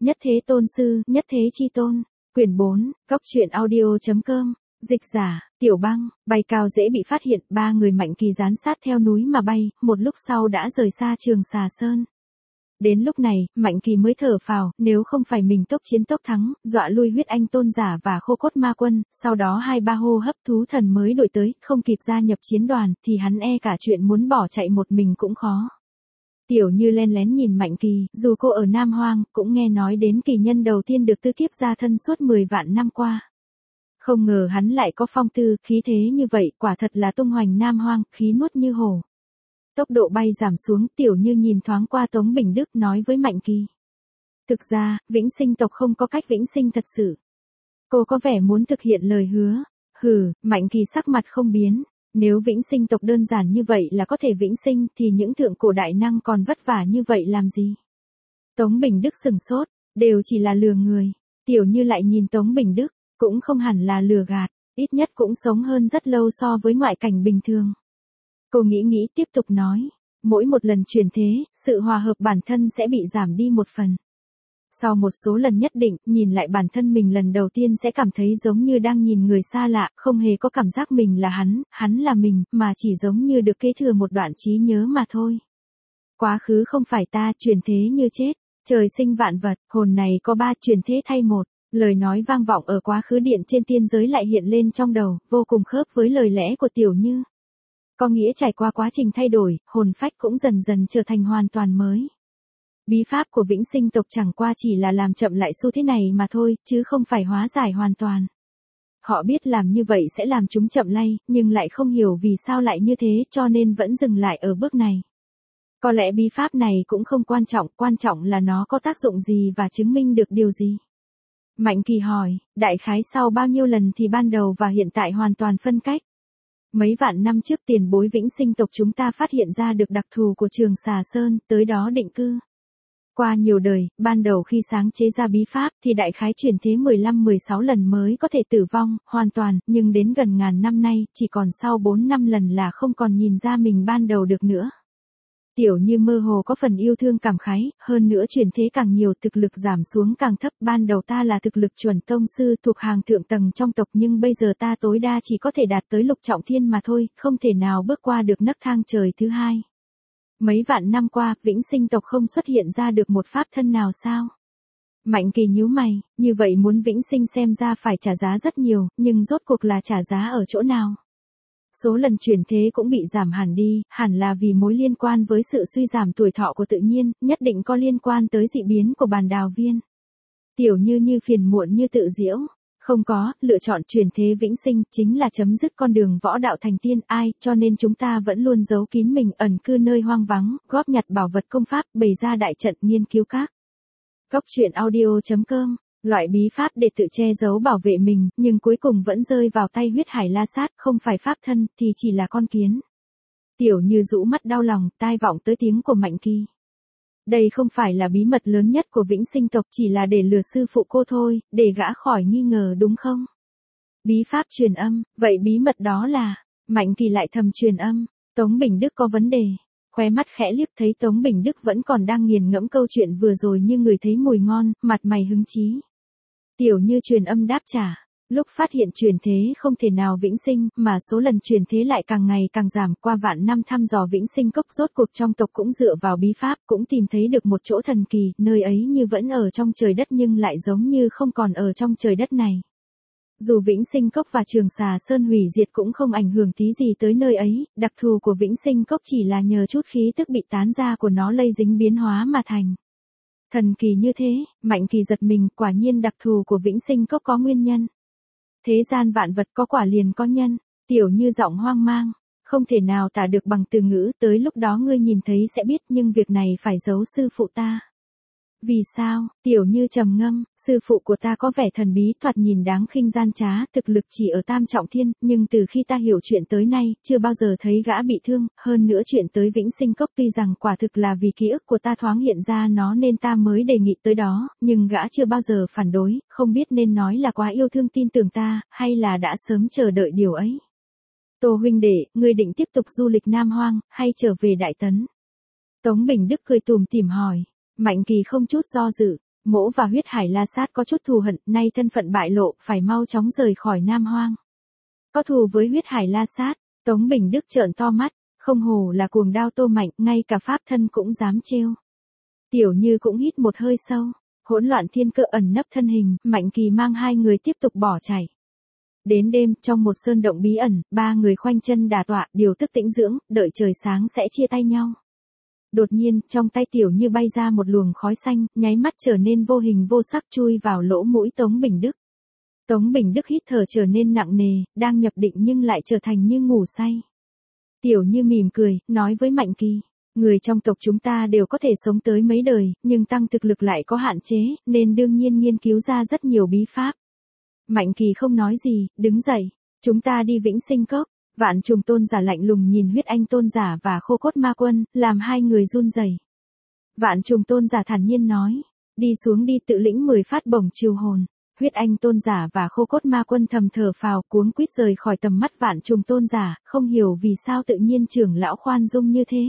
Nhất thế tôn sư, nhất thế chi tôn. Quyển 4, Cốc truyện audio.com. Dịch giả, Tiểu Băng. Bay cao dễ bị phát hiện, ba người Mạnh Kỳ dán sát theo núi mà bay, một lúc sau đã rời xa Trường Xà Sơn. Đến lúc này, Mạnh Kỳ mới thở phào, nếu không phải mình tốc chiến tốc thắng, dọa lui huyết anh tôn giả và khô cốt ma quân, sau đó 2-3 hô hấp thú thần mới đuổi tới, không kịp gia nhập chiến đoàn, thì hắn e cả chuyện muốn bỏ chạy một mình cũng khó. Tiểu Như len lén nhìn Mạnh Kỳ, dù cô ở Nam Hoang, cũng nghe nói đến kỳ nhân đầu tiên được tư kiếp ra thân suốt 10 vạn năm qua. Không ngờ hắn lại có phong tư, khí thế như vậy, quả thật là tung hoành Nam Hoang, khí nuốt như hổ. Tốc độ bay giảm xuống, Tiểu Như nhìn thoáng qua Tống Bình Đức nói với Mạnh Kỳ. Thực ra, vĩnh sinh tộc không có cách vĩnh sinh thật sự. Cô có vẻ muốn thực hiện lời hứa. Mạnh Kỳ sắc mặt không biến. Nếu vĩnh sinh tộc đơn giản như vậy là có thể vĩnh sinh thì những thượng cổ đại năng còn vất vả như vậy làm gì? Tống Bình Đức sừng sốt, đều chỉ là lừa người. Tiểu Như lại nhìn Tống Bình Đức, cũng không hẳn là lừa gạt, ít nhất cũng sống hơn rất lâu so với ngoại cảnh bình thường. Cô nghĩ tiếp tục nói, mỗi một lần chuyển thế, sự hòa hợp bản thân sẽ bị giảm đi một phần. Sau một số lần nhất định, nhìn lại bản thân mình lần đầu tiên sẽ cảm thấy giống như đang nhìn người xa lạ, không hề có cảm giác mình là hắn là mình, mà chỉ giống như được kế thừa một đoạn trí nhớ mà thôi. Quá khứ không phải ta, chuyển thế như chết, trời sinh vạn vật, hồn này có 3, chuyển thế thay 1. Lời nói vang vọng ở quá khứ điện trên tiên giới lại hiện lên trong đầu, vô cùng khớp với lời lẽ của Tiểu Như. Có nghĩa trải qua quá trình thay đổi, hồn phách cũng dần dần trở thành hoàn toàn mới. Bí pháp của vĩnh sinh tộc chẳng qua chỉ là làm chậm lại xu thế này mà thôi, chứ không phải hóa giải hoàn toàn. Họ biết làm như vậy sẽ làm chúng chậm lay, nhưng lại không hiểu vì sao lại như thế, cho nên vẫn dừng lại ở bước này. Có lẽ bí pháp này cũng không quan trọng là nó có tác dụng gì và chứng minh được điều gì. Mạnh Kỳ hỏi, đại khái sau bao nhiêu lần thì ban đầu và hiện tại hoàn toàn phân cách? Mấy vạn năm trước tiền bối vĩnh sinh tộc chúng ta phát hiện ra được đặc thù của Trường Xà Sơn, tới đó định cư. Qua nhiều đời, ban đầu khi sáng chế ra bí pháp thì đại khái chuyển thế 15-16 lần mới có thể tử vong, hoàn toàn, nhưng đến gần ngàn năm nay, chỉ còn sau 4-5 lần là không còn nhìn ra mình ban đầu được nữa. Tiểu Như mơ hồ có phần yêu thương cảm khái, hơn nữa chuyển thế càng nhiều thực lực giảm xuống càng thấp, ban đầu ta là thực lực chuẩn tông sư thuộc hàng thượng tầng trong tộc nhưng bây giờ ta tối đa chỉ có thể đạt tới lục trọng thiên mà thôi, không thể nào bước qua được nấc thang trời thứ hai. Mấy vạn năm qua, vĩnh sinh tộc không xuất hiện ra được một pháp thân nào sao? Mạnh Kỳ nhíu mày, như vậy muốn vĩnh sinh xem ra phải trả giá rất nhiều, nhưng rốt cuộc là trả giá ở chỗ nào? Số lần chuyển thế cũng bị giảm hẳn đi, hẳn là vì mối liên quan với sự suy giảm tuổi thọ của tự nhiên, nhất định có liên quan tới dị biến của bàn đào viên. Tiểu Như phiền muộn như tự giễu. Không có, lựa chọn chuyển thế vĩnh sinh chính là chấm dứt con đường võ đạo thành tiên, cho nên chúng ta vẫn luôn giấu kín mình, ẩn cư nơi hoang vắng, góp nhặt bảo vật công pháp, bày ra đại trận nghiên cứu các. Cốc truyện audio.com. Loại bí pháp để tự che giấu bảo vệ mình, nhưng cuối cùng vẫn rơi vào tay huyết hải la sát, không phải pháp thân, thì chỉ là con kiến. Tiểu Như rũ mắt đau lòng, tai vọng tới tiếng của Mạnh Kỳ. Đây không phải là bí mật lớn nhất của vĩnh sinh tộc, chỉ là để lừa sư phụ cô thôi, để gã khỏi nghi ngờ đúng không? Bí pháp truyền âm, vậy bí mật đó là, Mạnh Kỳ lại thầm truyền âm, Tống Bình Đức có vấn đề. Khóe mắt khẽ liếc thấy Tống Bình Đức vẫn còn đang nghiền ngẫm câu chuyện vừa rồi như người thấy mùi ngon, mặt mày hứng chí. Tiểu Như truyền âm đáp trả, lúc phát hiện chuyển thế không thể nào vĩnh sinh, mà số lần chuyển thế lại càng ngày càng giảm, qua vạn năm thăm dò vĩnh sinh cốc rốt cuộc trong tộc cũng dựa vào bí pháp, cũng tìm thấy được một chỗ thần kỳ, nơi ấy như vẫn ở trong trời đất nhưng lại giống như không còn ở trong trời đất này. Dù vĩnh sinh cốc và Trường Xà Sơn hủy diệt cũng không ảnh hưởng tí gì tới nơi ấy, đặc thù của vĩnh sinh cốc chỉ là nhờ chút khí tức bị tán ra của nó lây dính biến hóa mà thành. Thần kỳ như thế, Mạnh Kỳ giật mình, quả nhiên đặc thù của vĩnh sinh cốc có nguyên nhân. Thế gian vạn vật có quả liền có nhân. Tiểu Như giọng hoang mang, không thể nào tả được bằng từ ngữ, tới lúc đó ngươi nhìn thấy sẽ biết, nhưng việc này phải giấu sư phụ ta. Vì sao? Tiểu Như trầm ngâm, sư phụ của ta có vẻ thần bí, thoạt nhìn đáng khinh gian trá, thực lực chỉ ở tam trọng thiên, nhưng từ khi ta hiểu chuyện tới nay, chưa bao giờ thấy gã bị thương, hơn nữa chuyện tới vĩnh sinh cốc tuy rằng quả thực là vì ký ức của ta thoáng hiện ra nó nên ta mới đề nghị tới đó, nhưng gã chưa bao giờ phản đối, không biết nên nói là quá yêu thương tin tưởng ta, hay là đã sớm chờ đợi điều ấy. Tô huynh đệ, ngươi định tiếp tục du lịch Nam Hoang, hay trở về Đại Tấn? Tống Bình Đức cười tủm tỉm hỏi. Mạnh Kỳ không chút do dự, Mỗ và Huyết Hải La Sát có chút thù hận, nay thân phận bại lộ, phải mau chóng rời khỏi Nam Hoang. Có thù với Huyết Hải La Sát, Tống Bình Đức trợn to mắt, không hổ là cuồng đao Tô Mạnh, ngay cả pháp thân cũng dám trêu. Tiểu Như cũng hít một hơi sâu, hỗn loạn thiên cơ ẩn nấp thân hình, Mạnh Kỳ mang hai người tiếp tục bỏ chạy. Đến đêm, trong một sơn động bí ẩn, ba người khoanh chân đả tọa, điều tức tĩnh dưỡng, đợi trời sáng sẽ chia tay nhau. Đột nhiên, trong tay Tiểu Như bay ra một luồng khói xanh, nháy mắt trở nên vô hình vô sắc chui vào lỗ mũi Tống Bình Đức. Tống Bình Đức hít thở trở nên nặng nề, đang nhập định nhưng lại trở thành như ngủ say. Tiểu Như mỉm cười, nói với Mạnh Kỳ, người trong tộc chúng ta đều có thể sống tới mấy đời, nhưng tăng thực lực lại có hạn chế, nên đương nhiên nghiên cứu ra rất nhiều bí pháp. Mạnh Kỳ không nói gì, đứng dậy, chúng ta đi Vĩnh Sinh Cốc. Vạn Trùng Tôn giả lạnh lùng nhìn Huyết Anh Tôn giả và Khô Cốt Ma Quân, làm hai người run rẩy. Vạn Trùng Tôn giả thản nhiên nói, đi xuống đi, tự lĩnh 10 phát bổng chiêu hồn. Huyết Anh Tôn giả và Khô Cốt Ma Quân thầm thở phào, cuống quýt rời khỏi tầm mắt Vạn Trùng Tôn giả, không hiểu vì sao tự nhiên trưởng lão khoan dung như thế.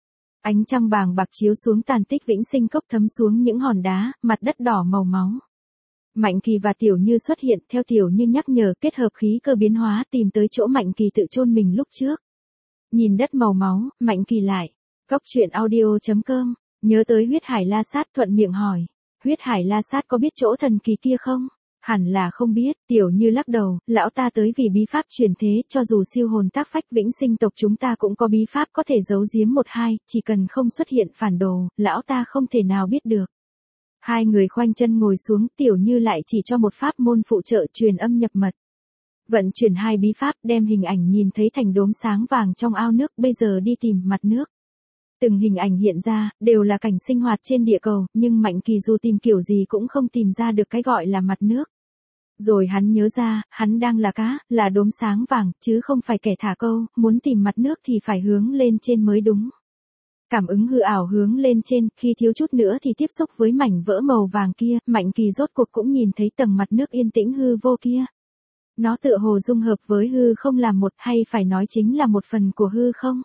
Ánh trăng bàng bạc chiếu xuống tàn tích Vĩnh Sinh Cốc, thấm xuống những hòn đá, mặt đất đỏ màu máu. Mạnh Kỳ và Tiểu Như xuất hiện, theo Tiểu Như nhắc nhở, kết hợp khí cơ biến hóa tìm tới chỗ Mạnh Kỳ tự chôn mình lúc trước. Nhìn đất màu máu, Mạnh Kỳ lại. Cốc truyện audio.com, nhớ tới Huyết Hải La Sát, thuận miệng hỏi. Huyết Hải La Sát có biết chỗ thần kỳ kia không? Hẳn là không biết. Tiểu Như lắc đầu, lão ta tới vì bí pháp truyền thế, cho dù siêu hồn tác phách Vĩnh Sinh tộc chúng ta cũng có bí pháp có thể giấu giếm một hai, chỉ cần không xuất hiện phản đồ, lão ta không thể nào biết được. Hai người khoanh chân ngồi xuống, Tiểu Như lại chỉ cho một pháp môn phụ trợ truyền âm nhập mật. Vận chuyển hai bí pháp, đem hình ảnh nhìn thấy thành đốm sáng vàng trong ao nước, bây giờ đi tìm mặt nước. Từng hình ảnh hiện ra, đều là cảnh sinh hoạt trên địa cầu, nhưng Mạnh Kỳ dù tìm kiểu gì cũng không tìm ra được cái gọi là mặt nước. Rồi hắn nhớ ra, hắn đang là cá, là đốm sáng vàng, chứ không phải kẻ thả câu, muốn tìm mặt nước thì phải hướng lên trên mới đúng. Cảm ứng hư ảo hướng lên trên, khi thiếu chút nữa thì tiếp xúc với mảnh vỡ màu vàng kia, Mạnh Kỳ rốt cuộc cũng nhìn thấy tầng mặt nước yên tĩnh hư vô kia. Nó tựa hồ dung hợp với hư không làm một, hay phải nói chính là một phần của hư không.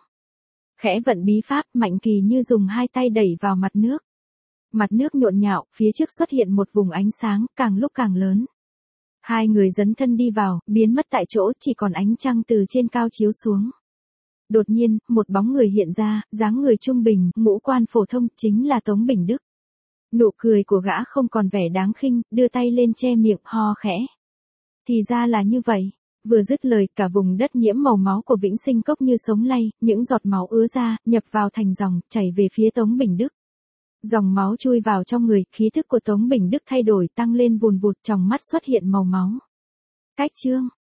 Khẽ vận bí pháp, Mạnh Kỳ như dùng hai tay đẩy vào mặt nước. Mặt nước nhộn nhạo, phía trước xuất hiện một vùng ánh sáng, càng lúc càng lớn. Hai người dấn thân đi vào, biến mất tại chỗ, chỉ còn ánh trăng từ trên cao chiếu xuống. Đột nhiên, một bóng người hiện ra, dáng người trung bình, ngũ quan phổ thông, chính là Tống Bình Đức. Nụ cười của gã không còn vẻ đáng khinh, đưa tay lên che miệng, ho khẽ. Thì ra là như vậy. Vừa dứt lời, cả vùng đất nhiễm màu máu của Vĩnh Sinh Cốc như sống lay, những giọt máu ứa ra, nhập vào thành dòng, chảy về phía Tống Bình Đức. Dòng máu chui vào trong người, khí thức của Tống Bình Đức thay đổi, tăng lên vùn vụt, trong mắt xuất hiện màu máu. Cách chương